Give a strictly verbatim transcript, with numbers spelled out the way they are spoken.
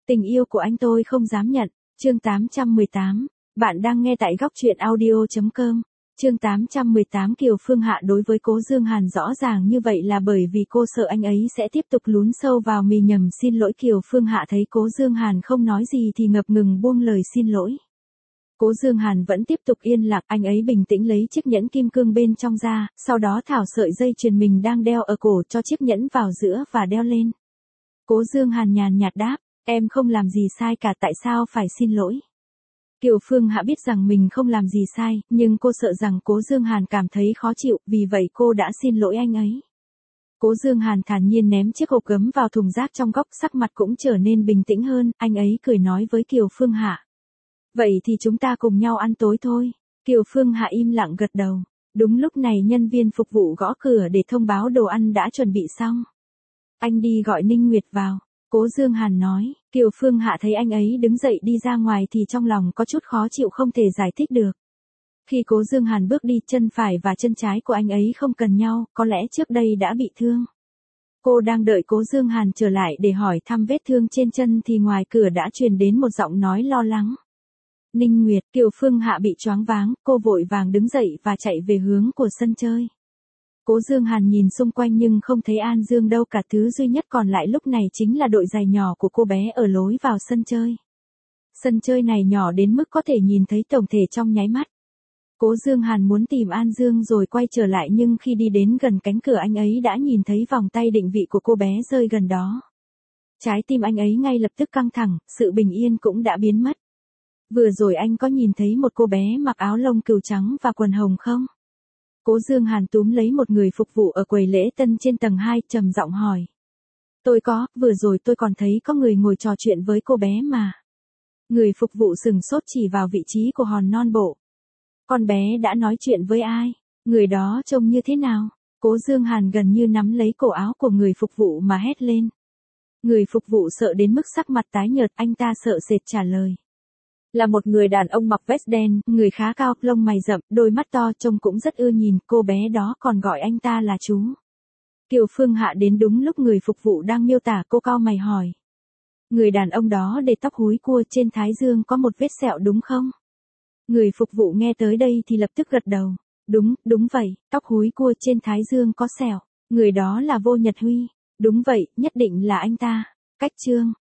Tình yêu của anh tôi không dám nhận. Chương tám trăm mười tám. Bạn đang nghe tại góc truyện audio chấm com. Chương tám trăm mười tám. Kiều Phương Hạ đối với Cố Dương Hàn rõ ràng như vậy là bởi vì cô sợ anh ấy sẽ tiếp tục lún sâu vào mì nhầm. Xin lỗi. Kiều Phương Hạ thấy Cố Dương Hàn không nói gì thì ngập ngừng buông lời xin lỗi. Cố Dương Hàn vẫn tiếp tục yên lặng, anh ấy bình tĩnh lấy chiếc nhẫn kim cương bên trong ra, sau đó tháo sợi dây chuyền mình đang đeo ở cổ cho chiếc nhẫn vào giữa và đeo lên. Cố Dương Hàn nhàn nhạt đáp, em không làm gì sai cả, tại sao phải xin lỗi? Kiều Phương Hạ biết rằng mình không làm gì sai, nhưng cô sợ rằng Cố Dương Hàn cảm thấy khó chịu, vì vậy cô đã xin lỗi anh ấy. Cố Dương Hàn thản nhiên ném chiếc hộp gấm vào thùng rác trong góc, sắc mặt cũng trở nên bình tĩnh hơn, anh ấy cười nói với Kiều Phương Hạ. Vậy thì chúng ta cùng nhau ăn tối thôi. Kiều Phương Hạ im lặng gật đầu. Đúng lúc này nhân viên phục vụ gõ cửa để thông báo đồ ăn đã chuẩn bị xong. Anh đi gọi Ninh Nguyệt vào. Cố Dương Hàn nói. Kiều Phương Hạ thấy anh ấy đứng dậy đi ra ngoài thì trong lòng có chút khó chịu không thể giải thích được. Khi Cố Dương Hàn bước đi, chân phải và chân trái của anh ấy không cần nhau, có lẽ trước đây đã bị thương. Cô đang đợi Cố Dương Hàn trở lại để hỏi thăm vết thương trên chân thì ngoài cửa đã truyền đến một giọng nói lo lắng. Ninh Nguyệt. Kiều Phương Hạ bị choáng váng, cô vội vàng đứng dậy và chạy về hướng của sân chơi. Cố Dương Hàn nhìn xung quanh nhưng không thấy An Dương đâu cả, thứ duy nhất còn lại lúc này chính là đội giày nhỏ của cô bé ở lối vào sân chơi. Sân chơi này nhỏ đến mức có thể nhìn thấy tổng thể trong nháy mắt. Cố Dương Hàn muốn tìm An Dương rồi quay trở lại nhưng khi đi đến gần cánh cửa anh ấy đã nhìn thấy vòng tay định vị của cô bé rơi gần đó. Trái tim anh ấy ngay lập tức căng thẳng, sự bình yên cũng đã biến mất. Vừa rồi anh có nhìn thấy một cô bé mặc áo lông cừu trắng và quần hồng không? Cố Dương Hàn túm lấy một người phục vụ ở quầy lễ tân trên tầng hai, trầm giọng hỏi. Tôi có, vừa rồi tôi còn thấy có người ngồi trò chuyện với cô bé mà. Người phục vụ sừng sốt chỉ vào vị trí của hòn non bộ. Con bé đã nói chuyện với ai? Người đó trông như thế nào? Cố Dương Hàn gần như nắm lấy cổ áo của người phục vụ mà hét lên. Người phục vụ sợ đến mức sắc mặt tái nhợt, anh ta sợ sệt trả lời. Là một người đàn ông mặc vest đen, người khá cao, lông mày rậm, đôi mắt to, trông cũng rất ưa nhìn, cô bé đó còn gọi anh ta là chú. Kiều Phương Hạ đến đúng lúc người phục vụ đang miêu tả, cô cau mày hỏi. Người đàn ông đó để tóc húi cua, trên thái dương có một vết sẹo đúng không? Người phục vụ nghe tới đây thì lập tức gật đầu. Đúng, đúng vậy, tóc húi cua trên thái dương có sẹo. Người đó là Vô Nhật Huy. Đúng vậy, nhất định là anh ta. Cách chương.